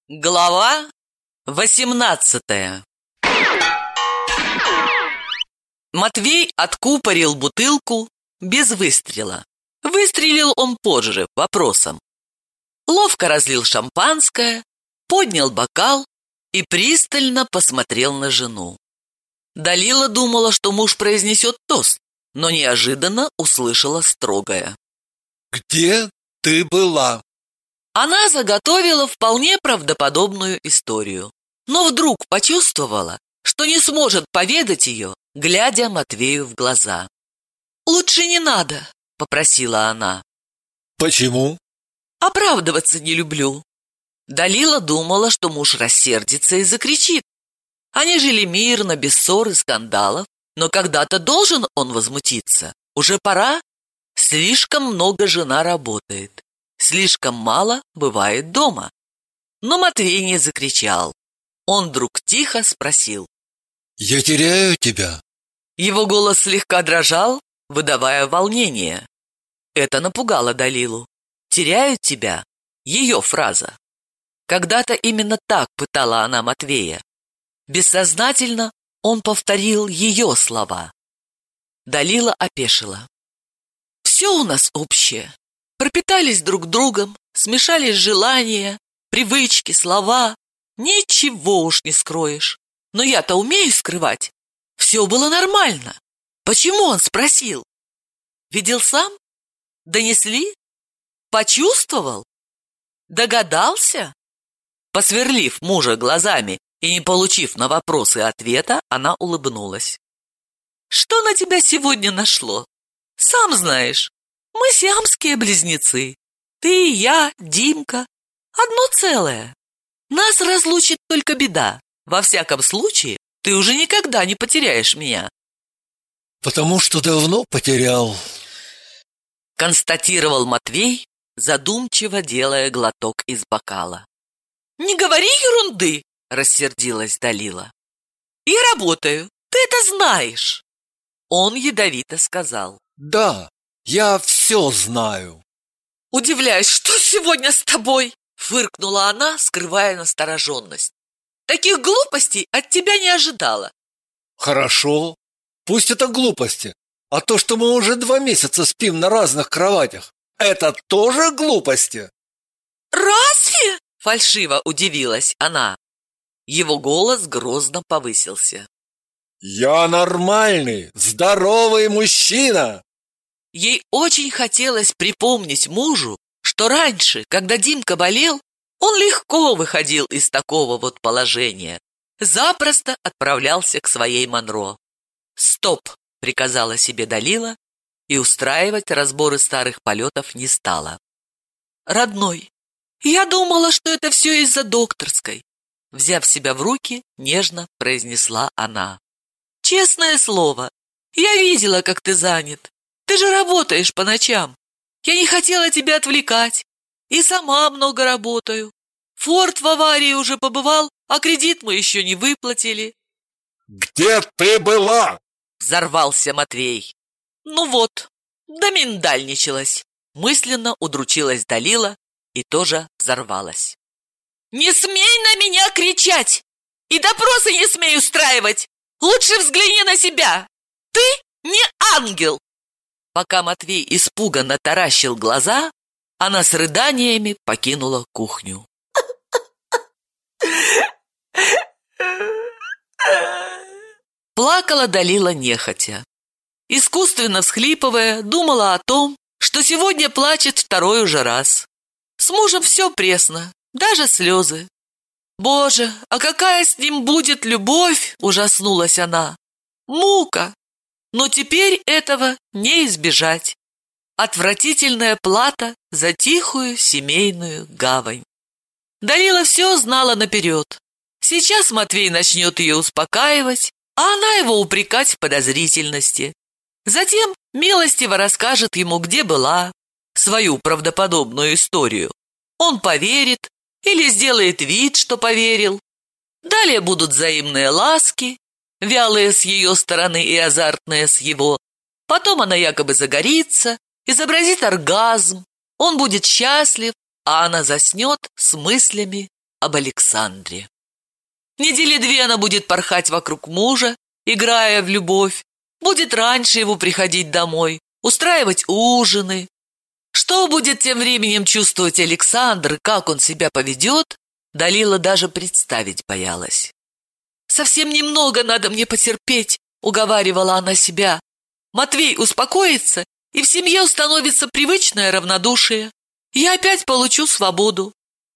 Глава 18. Матвей откупорил бутылку без выстрела. Выстрелил он позже, вопросом. Ловко разлил шампанское, поднял бокал и пристально посмотрел на жену. Далила думала, что муж произнесет тост, но неожиданно услышала строгое: «Где ты была?» Она заготовила вполне правдоподобную историю, но вдруг почувствовала, что не сможет поведать ее, глядя Матвею в глаза. «Лучше не надо», — попросила она. «Почему?» «Оправдываться не люблю». Далила думала, что муж рассердится и закричит. Они жили мирно, без ссор и скандалов, но когда-то должен он возмутиться. Уже пора. Слишком много жена работает. Слишком мало бывает дома. Но Матвей не закричал. Он вдруг тихо спросил: «Я теряю тебя?» Его голос слегка дрожал, выдавая волнение. Это напугало Далилу. «Теряю тебя» — ее фраза. Когда-то именно так пытала она Матвея. Бессознательно он повторил ее слова. Далила опешила. «Все у нас общее. Пропитались друг другом, смешались желания, привычки, слова. Ничего уж не скроешь. Но я-то умею скрывать. Все было нормально. Почему он спросил? Видел сам? Донесли? Почувствовал? Догадался?» Посверлив мужа глазами и не получив на вопросы ответа, она улыбнулась. «Что на тебя сегодня нашло? Сам знаешь. Мы сиамские близнецы. Ты и я, Димка. Одно целое. Нас разлучит только беда. Во всяком случае, ты уже никогда не потеряешь меня». «Потому что давно потерял», — констатировал Матвей, задумчиво делая глоток из бокала. «Не говори ерунды!» — рассердилась Далила. «Я работаю. Ты это знаешь!» Он ядовито сказал: «Да, я все знаю». «Удивляюсь, что сегодня с тобой?» — фыркнула она, скрывая настороженность. «Таких глупостей от тебя не ожидала». «Хорошо, пусть это глупости. А то, что мы уже 2 месяца спим на разных кроватях, это тоже глупости?» «Разве?» — фальшиво удивилась она. Его голос грозно повысился. «Я нормальный, здоровый мужчина!» Ей очень хотелось припомнить мужу, что раньше, когда Димка болел, он легко выходил из такого вот положения, запросто отправлялся к своей Монро. «Стоп!» — приказала себе Далила и устраивать разборы старых полетов не стала. «Родной, я думала, что это все из-за докторской», — взяв себя в руки, нежно произнесла она. «Честное слово, я видела, как ты занят. Ты же работаешь по ночам. Я не хотела тебя отвлекать. И сама много работаю. Форд в аварии уже побывал, а кредит мы еще не выплатили». «Где ты была?» — взорвался Матвей. «Ну вот, доминдальничалась». Мысленно удручилась Далила и тоже взорвалась. «Не смей на меня кричать! И допросы не смей устраивать! Лучше взгляни на себя! Ты не ангел!» Пока Матвей испуганно таращил глаза, она с рыданиями покинула кухню. Плакала Далила нехотя. Искусственно всхлипывая, думала о том, что сегодня плачет второй уже раз. С мужем все пресно, даже слезы. «Боже, а какая с ним будет любовь!» — ужаснулась она. «Мука! Но теперь этого не избежать. Отвратительная плата за тихую семейную гавань». Далила все знала наперед. Сейчас Матвей начнет ее успокаивать, а она его упрекать в подозрительности. Затем милостиво расскажет ему, где была, свою правдоподобную историю. Он поверит или сделает вид, что поверил. Далее будут взаимные ласки, вялые с ее стороны и азартные с его. Потом она якобы загорится, изобразит оргазм, он будет счастлив, а она заснет с мыслями об Александре. Недели 2 она будет порхать вокруг мужа, играя в любовь, будет раньше его приходить домой, устраивать ужины. Что будет тем временем чувствовать Александр, как он себя поведет, Далила даже представить боялась. «Совсем немного надо мне потерпеть», — уговаривала она себя. «Матвей успокоится, и в семье установится привычное равнодушие. Я опять получу свободу».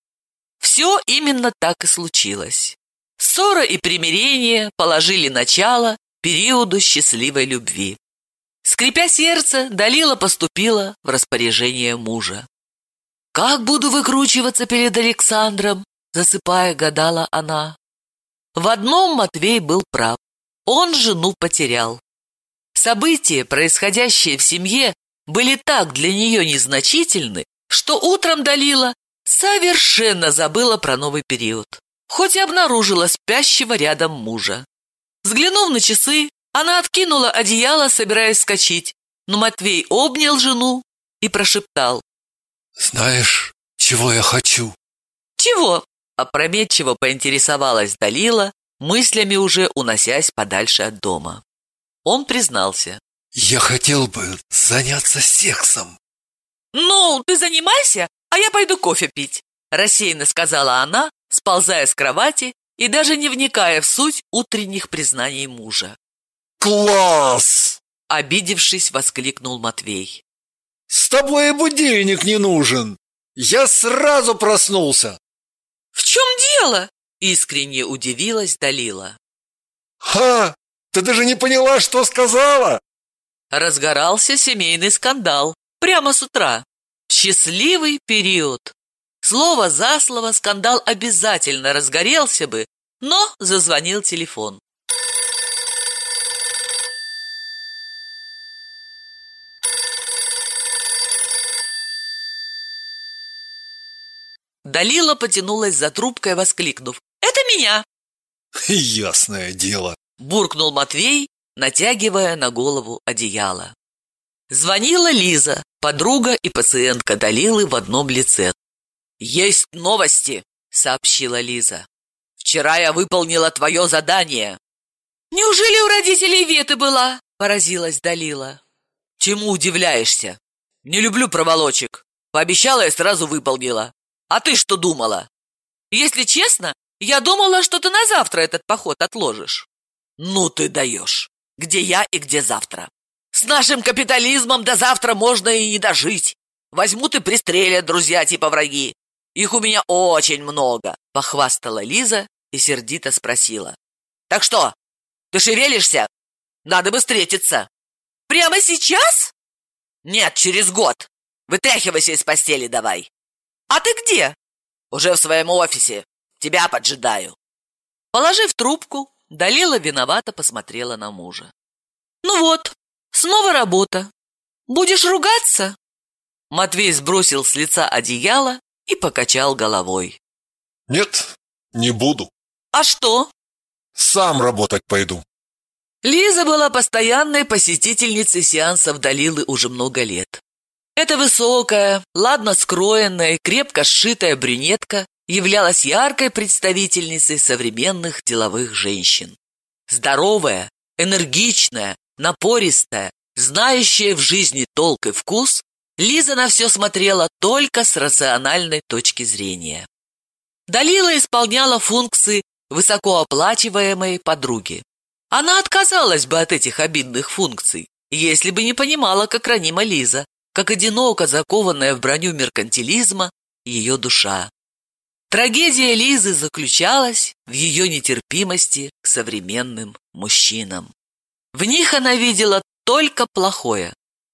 Все именно так и случилось. Ссора и примирение положили начало периоду счастливой любви. Скрипя сердце, Далила поступила в распоряжение мужа. «Как буду выкручиваться перед Александром?» — засыпая, гадала она. В одном Матвей был прав. Он жену потерял. События, происходящие в семье, были так для нее незначительны, что утром Далила совершенно забыла про новый период, хоть и обнаружила спящего рядом мужа. Взглянув на часы, она откинула одеяло, собираясь вскочить, но Матвей обнял жену и прошептал: «Знаешь, чего я хочу?» «Чего?» — опрометчиво поинтересовалась Далила, мыслями уже уносясь подальше от дома. Он признался: «Я хотел бы заняться сексом». «Ну, ты занимайся, а я пойду кофе пить», — рассеянно сказала она, сползая с кровати и даже не вникая в суть утренних признаний мужа. «Класс!» — обидевшись, воскликнул Матвей. «С тобой и будильник не нужен. Я сразу проснулся». «В чем дело?» — искренне удивилась Далила. «Ха! Ты даже не поняла, что сказала?» Разгорался семейный скандал прямо с утра. Счастливый период. Слово за слово скандал обязательно разгорелся бы, но зазвонил телефон. Далила потянулась за трубкой, воскликнув: «Это меня!» «Ясное дело», — буркнул Матвей, натягивая на голову одеяло. Звонила Лиза, подруга и пациентка Далилы в одном лице. «Есть новости», — сообщила Лиза. «Вчера я выполнила твое задание». «Неужели у родителей Веты была?» — поразилась Далила. «Чему удивляешься? Не люблю проволочек. Пообещала и сразу выполнила. А ты что думала?» «Если честно, я думала, что ты на завтра этот поход отложишь». «Ну ты даешь. Где я и где завтра? С нашим капитализмом до завтра можно и не дожить. Возьмут и пристрелят друзья типа враги. Их у меня очень много», — похвастала Лиза и сердито спросила: «Так что, ты шевелишься? Надо бы встретиться». «Прямо сейчас?» «Нет, через год. Вытряхивайся из постели давай». «А ты где?» «Уже в своем офисе. Тебя поджидаю». Положив трубку, Далила виновато посмотрела на мужа. «Ну вот, снова работа. Будешь ругаться?» Матвей сбросил с лица одеяло и покачал головой. «Нет, не буду. «А что?» Сам работать пойду». Лиза была постоянной посетительницей сеансов Далилы уже много лет. Эта высокая, ладно скроенная и крепко сшитая брюнетка являлась яркой представительницей современных деловых женщин. Здоровая, энергичная, напористая, знающая в жизни толк и вкус, Лиза на все смотрела только с рациональной точки зрения. Далила исполняла функции высокооплачиваемой подруги. Она отказалась бы от этих обидных функций, если бы не понимала, как ранима Лиза, как одиноко закованная в броню меркантилизма ее душа. Трагедия Лизы заключалась в ее нетерпимости к современным мужчинам. В них она видела только плохое.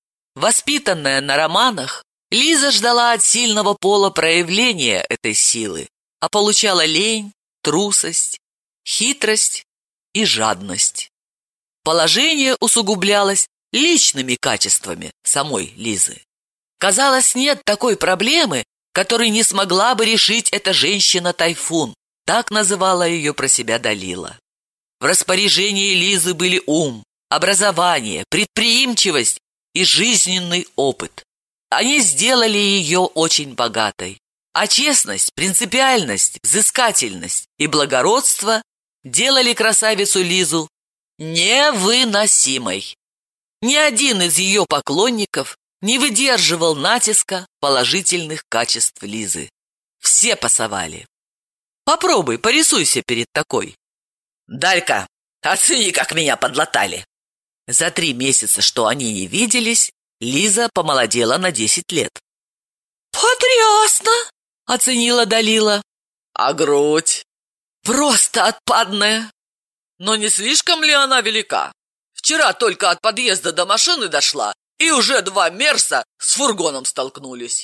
Воспитанная на романах, Лиза ждала от сильного пола проявления этой силы, а получала лень, трусость, хитрость и жадность. Положение усугублялось личными качествами самой Лизы. Казалось, нет такой проблемы, которую не смогла бы решить эта женщина-тайфун, так называла ее про себя Далила. В распоряжении Лизы были ум, образование, предприимчивость и жизненный опыт. Они сделали ее очень богатой. А честность, принципиальность, взыскательность и благородство делали красавицу Лизу невыносимой. Ни один из ее поклонников не выдерживал натиска положительных качеств Лизы. Все пасовали. Попробуй, порисуйся перед такой. Далька, оцени, как меня подлатали. За 3 месяца, что они не виделись, Лиза помолодела на 10 лет. «Потрясно!» — оценила Далила. «А грудь?» «Просто отпадная!» «Но не слишком ли она велика? Вчера только от подъезда до машины дошла, и уже 2 мерса с фургоном столкнулись».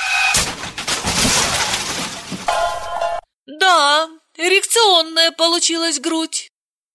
«Да, эрекционная получилась грудь».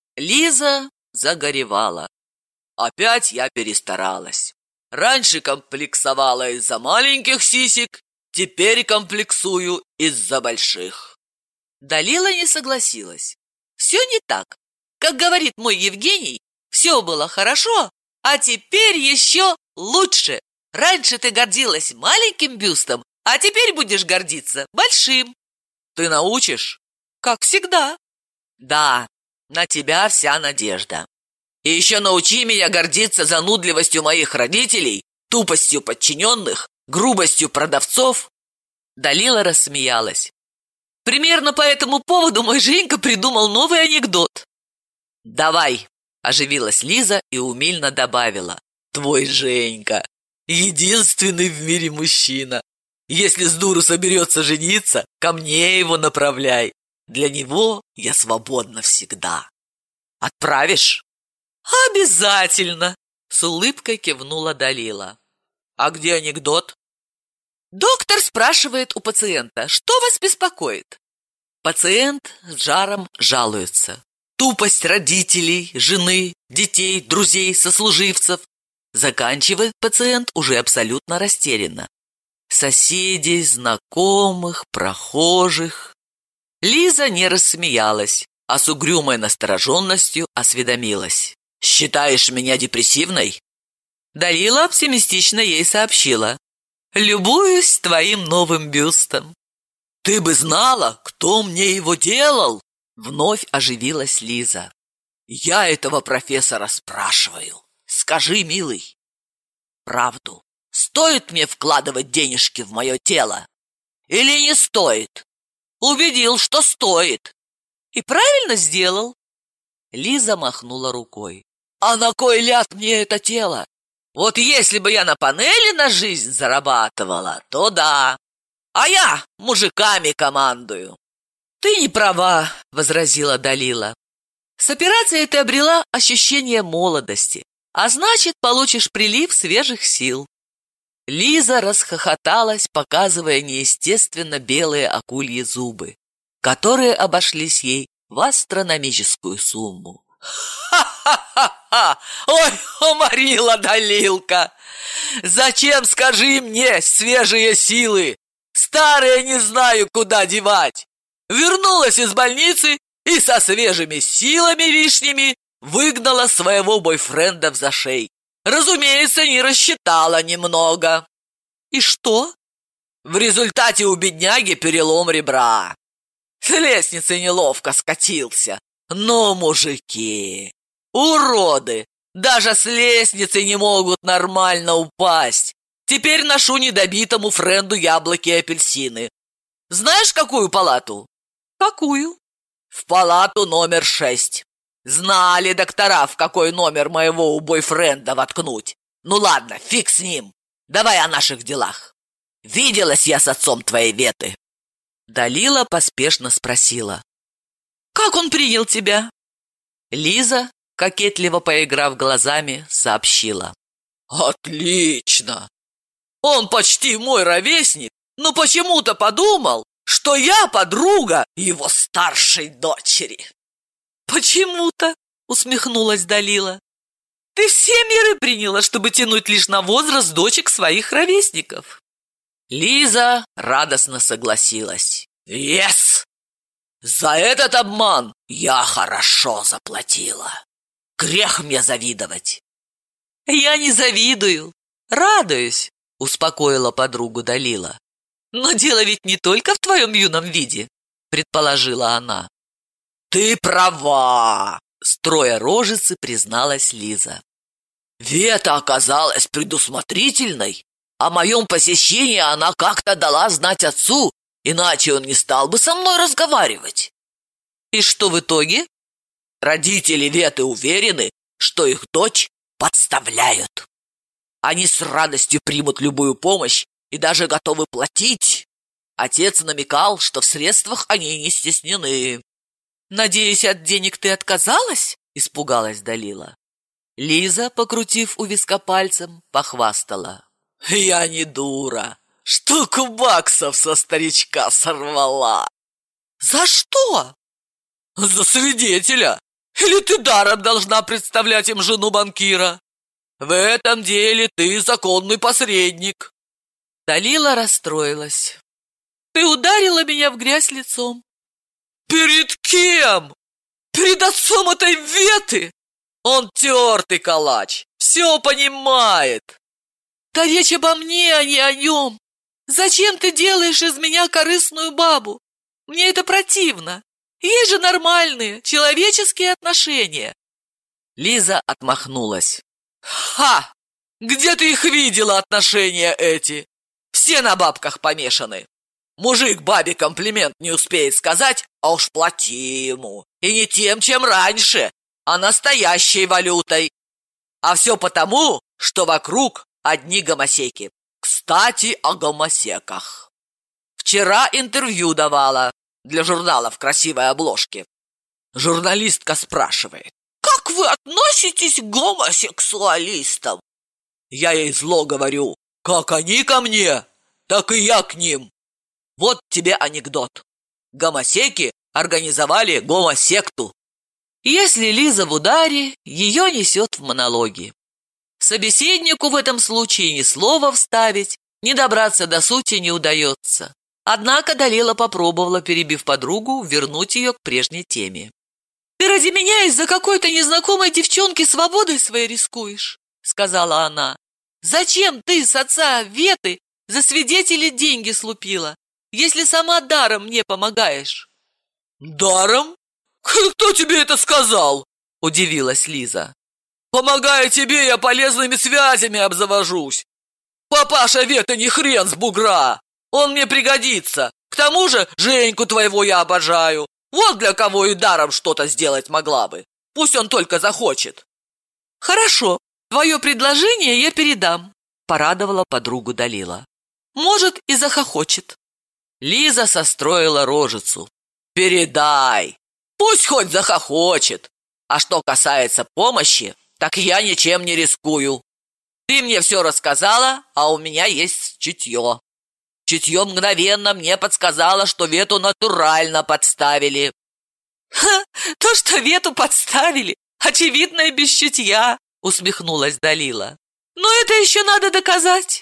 Лиза загоревала. «Опять я перестаралась. Раньше комплексовала из-за маленьких сисек, теперь комплексую из-за больших». Далила не согласилась. «Все не так. Как говорит мой Евгений, все было хорошо, а теперь еще лучше. Раньше ты гордилась маленьким бюстом, а теперь будешь гордиться большим». «Ты научишь?» «Как всегда». «Да, на тебя вся надежда. И еще научи меня гордиться занудливостью моих родителей, тупостью подчиненных, грубостью продавцов». Далила рассмеялась. «Примерно по этому поводу мой Женька придумал новый анекдот». «Давай», – оживилась Лиза и умильно добавила. «Твой Женька – единственный в мире мужчина. Если с дуру соберется жениться, ко мне его направляй. Для него я свободна всегда. Отправишь?» «Обязательно!» — с улыбкой кивнула Далила. «А где анекдот?» Доктор спрашивает у пациента, что вас беспокоит? Пациент с жаром жалуется. Тупость родителей, жены, детей, друзей, сослуживцев. Заканчивает пациент уже абсолютно растерянно. Соседей, знакомых, прохожих. Лиза не рассмеялась, а с угрюмой настороженностью осведомилась. «Считаешь меня депрессивной?» Далила оптимистично ей сообщила. «Любуюсь твоим новым бюстом». «Ты бы знала, кто мне его делал?» Вновь оживилась Лиза. «Я этого профессора спрашиваю. Скажи, милый, правду. Стоит мне вкладывать денежки в мое тело? Или не стоит?» «Убедил, что стоит». «И правильно сделал». Лиза махнула рукой. «А на кой ляд мне это тело? Вот если бы я на панели на жизнь зарабатывала, то да. А я мужиками командую». «Ты не права», — возразила Далила. «С операцией ты обрела ощущение молодости, а значит, получишь прилив свежих сил». Лиза расхохоталась, показывая неестественно белые акульи зубы, которые обошлись ей в астрономическую сумму. «Ха-ха-ха-ха! Ой, уморила Далилка! Зачем, скажи мне, свежие силы? Старые не знаю, куда девать. Вернулась из больницы и со свежими силами лишними выгнала своего бойфренда в зашей. Разумеется, не рассчитала немного». «И что?» «В результате у бедняги перелом ребра. С лестницы неловко скатился. Но мужики, уроды, даже с лестницы не могут нормально упасть. Теперь ношу недобитому френду яблоки и апельсины. Знаешь, какую палату?» «Какую?» «В палату номер 6. Знали доктора, в какой номер моего у бойфренда воткнуть. Ну ладно, фиг с ним. Давай о наших делах. Виделась я с отцом твоей Веты». Далила поспешно спросила. «Как он принял тебя?» Лиза, кокетливо поиграв глазами, сообщила. «Отлично! Он почти мой ровесник, но почему-то подумал, что я подруга его старшей дочери». «Почему-то?» — усмехнулась Далила. «Ты все меры приняла, чтобы тянуть лишь на возраст дочек своих ровесников». Лиза радостно согласилась. «Ес! За этот обман я хорошо заплатила. Грех мне завидовать». «Я не завидую, радуюсь», — успокоила подругу Далила. Но дело ведь не только в твоем юном виде, предположила она. Ты права, строя рожицы, призналась Лиза. Вета оказалась предусмотрительной. О моем посещении она как-то дала знать отцу, иначе он не стал бы со мной разговаривать. И что в итоге? Родители Веты уверены, что их дочь подставляют. Они с радостью примут любую помощь и даже готовы платить. Отец намекал, что в средствах они не стеснены. «Надеюсь, от денег ты отказалась?» – испугалась Далила. Лиза, покрутив у виска пальцем, похвастала. «Я не дура. Штуку баксов со старичка сорвала». «За что?» «За свидетеля. Или ты даром должна представлять им жену банкира? В этом деле ты законный посредник». Далила расстроилась. «Ты ударила меня в грязь лицом». «Перед кем? Перед отцом этой Веты? Он тертый калач, все понимает». «Да речь обо мне, а не о нем. Зачем ты делаешь из меня корыстную бабу? Мне это противно. Есть же нормальные, человеческие отношения». Лиза отмахнулась. «Ха! Где ты их видела, отношения эти? Все на бабках помешаны. Мужик бабе комплимент не успеет сказать, а уж плати ему. И не тем, чем раньше, а настоящей валютой. А все потому, что вокруг одни гомосеки. Кстати, о гомосеках. Вчера интервью давала для журнала в красивой обложке. Журналистка спрашивает: «Как вы относитесь к гомосексуалистам?» Я ей зло говорю: «Как они ко мне, так и я к ним». Вот тебе анекдот. Гомосеки организовали гомосекту. Если Лиза в ударе, ее несет в монологи. Собеседнику в этом случае ни слова вставить, ни добраться до сути не удается. Однако Далила попробовала, перебив подругу, вернуть ее к прежней теме. «Ты ради меня из-за какой-то незнакомой девчонки свободой своей рискуешь», — сказала она. «Зачем ты с отца Веты за свидетелей деньги слупила, если сама даром мне помогаешь?» «Даром? Кто тебе это сказал?» – удивилась Лиза. «Помогая тебе, я полезными связями обзавожусь. Папаша Веты не хрен с бугра. Он мне пригодится. К тому же Женьку твоего я обожаю. Вот для кого и даром что-то сделать могла бы. Пусть он только захочет». «Хорошо, твое предложение я передам», – порадовала подругу Далила. «Может, и захохочет». Лиза состроила рожицу. «Передай. Пусть хоть захохочет. А что касается помощи, так я ничем не рискую. Ты мне все рассказала, а у меня есть чутье. Чутье мгновенно мне подсказало, что Вету натурально подставили». «Ха, то, что Вету подставили, очевидно и без чутья», усмехнулась Далила. «Но это еще надо доказать».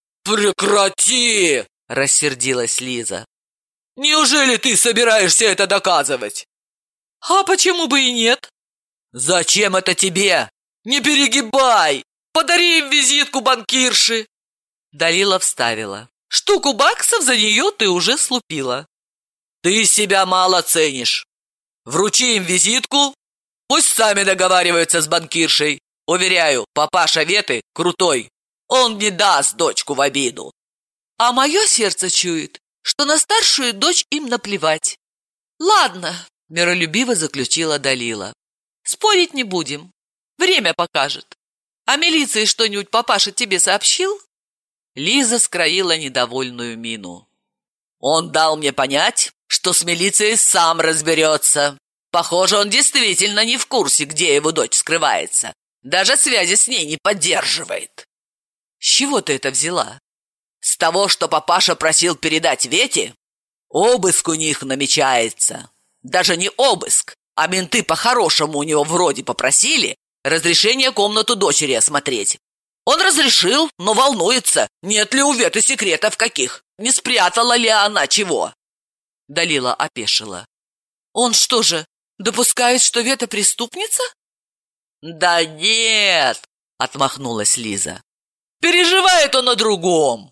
«Прекрати!» – рассердилась Лиза. «Неужели ты собираешься это доказывать?» «А почему бы и нет?» «Зачем это тебе? Не перегибай! Подари им визитку банкирши!» Далила вставила. «Штуку баксов за нее ты уже слупила». «Ты себя мало ценишь. Вручи им визитку, пусть сами договариваются с банкиршей. Уверяю, папаша Веты крутой. Он не даст дочку в обиду». «А мое сердце чует, что на старшую дочь им наплевать». «Ладно», – миролюбиво заключила Далила. «Спорить не будем. Время покажет. А милиции что-нибудь папаша тебе сообщил?» Лиза скроила недовольную мину. «Он дал мне понять, что с милицией сам разберется. Похоже, он действительно не в курсе, где его дочь скрывается. Даже связи с ней не поддерживает». «С чего ты это взяла?» «С того, что папаша просил передать Вете. Обыск у них намечается. Даже не обыск, а менты по-хорошему у него вроде попросили разрешение комнату дочери осмотреть. Он разрешил, но волнуется, нет ли у Веты секретов каких, не спрятала ли она чего». Далила опешила. «Он что же, допускает, что Вета преступница?» «Да нет», — отмахнулась Лиза. «Переживает он о другом.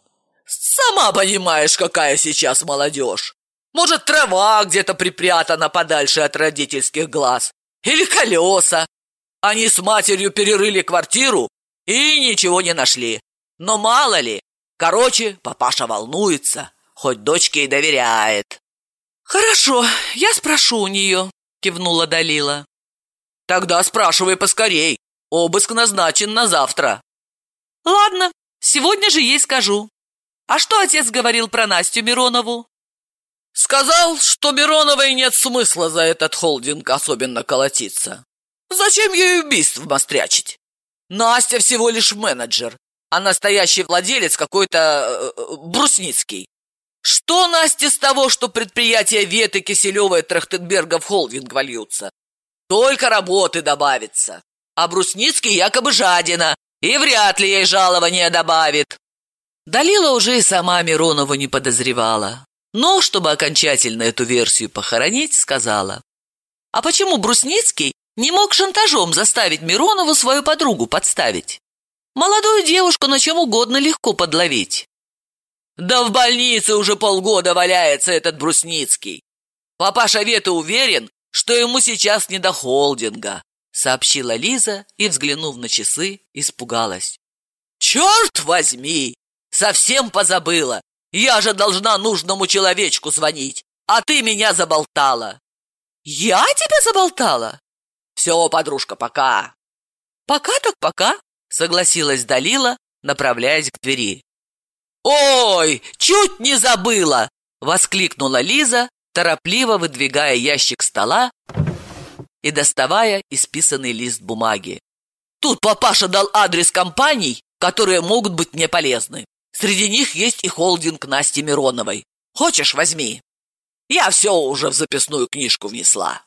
Сама понимаешь, какая сейчас молодежь. Может, трава где-то припрятана подальше от родительских глаз. Или колеса. Они с матерью перерыли квартиру и ничего не нашли. Но мало ли. Короче, папаша волнуется, хоть дочке и доверяет. «Хорошо, я спрошу у нее», — кивнула Далила. «Тогда спрашивай поскорей. Обыск назначен на завтра». «Ладно, сегодня же ей скажу. А что отец говорил про Настю Миронову?» «Сказал, что Мироновой нет смысла за этот холдинг особенно колотиться. Зачем ей убийств мострячить? Настя всего лишь менеджер, а настоящий владелец какой-то Брусницкий. Что Насте с того, что предприятия Веты, Киселева и Трахтенберга в холдинг вольются? Только работы добавится. А Брусницкий якобы жадина, и вряд ли ей жалование добавит». Далила уже и сама Миронову не подозревала. Но, чтобы окончательно эту версию похоронить, сказала: «А почему Брусницкий не мог шантажом заставить Миронову свою подругу подставить? Молодую девушку на чем угодно легко подловить». «Да в больнице уже полгода валяется этот Брусницкий. Папаша Веты уверен, что ему сейчас не до холдинга», сообщила Лиза и, взглянув на часы, испугалась. «Черт возьми! Совсем позабыла! Я же должна нужному человечку звонить, а ты меня заболтала». «Я тебя заболтала?» «Все, подружка, пока». «Пока так пока», согласилась Далила, направляясь к двери. «Ой, чуть не забыла!» воскликнула Лиза, торопливо выдвигая ящик стола и доставая исписанный лист бумаги. «Тут папаша дал адрес компаний, которые могут быть мне полезны. Среди них есть и холдинг Насти Мироновой. Хочешь, возьми. Я все уже в записную книжку внесла».